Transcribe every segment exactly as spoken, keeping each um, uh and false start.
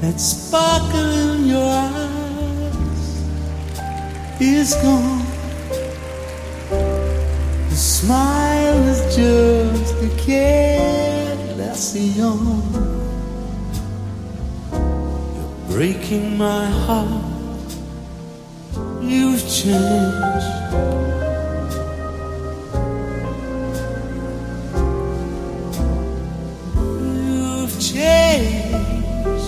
that sparkle in your eyes is gone. The smile is just a careless yawn. You're breaking my heart. You've changed. You've changed.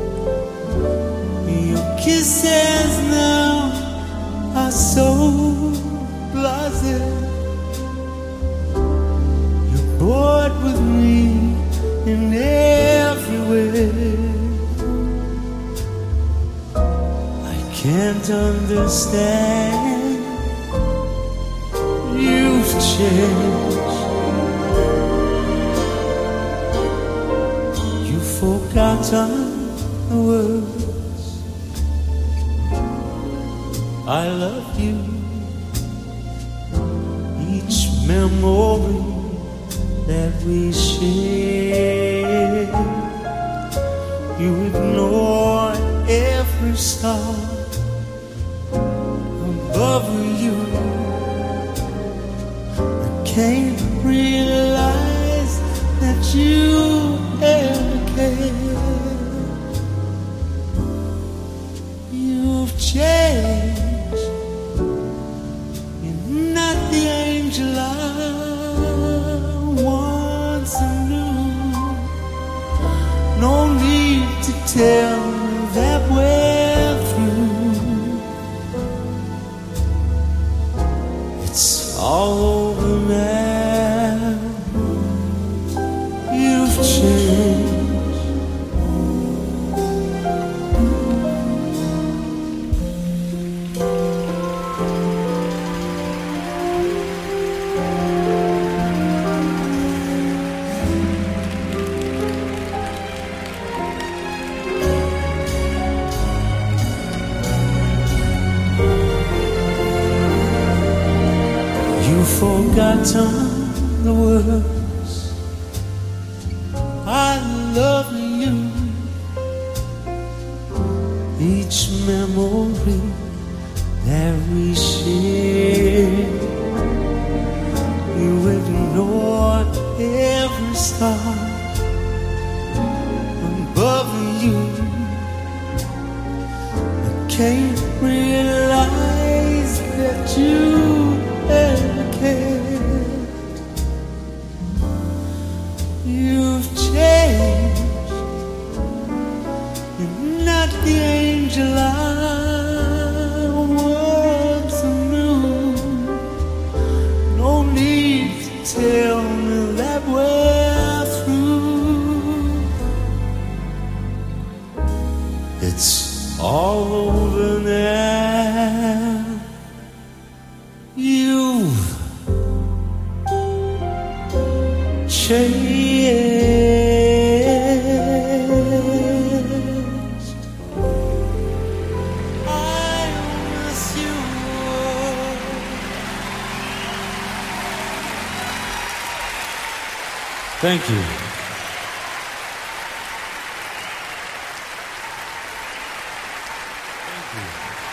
Your kisses now are so blasé. You're bored with me in every way. I can't understand. You've changed. You've forgotten the words I love you. Each memory that we share, you ignore every star above you. I can't realize that you ever cared. You've changed. You're not the angel I once knew. No need to tell me that we're through. It's all over now. You've changed. You've forgotten the words I love you. Each memory that we share, you ignore every star above you. I can't realize that you ever cared. You've changed. You're not the angel I once knew. No need to tell me that we're through. It's all over now. You've changed. I miss you. Thank you. Thank you.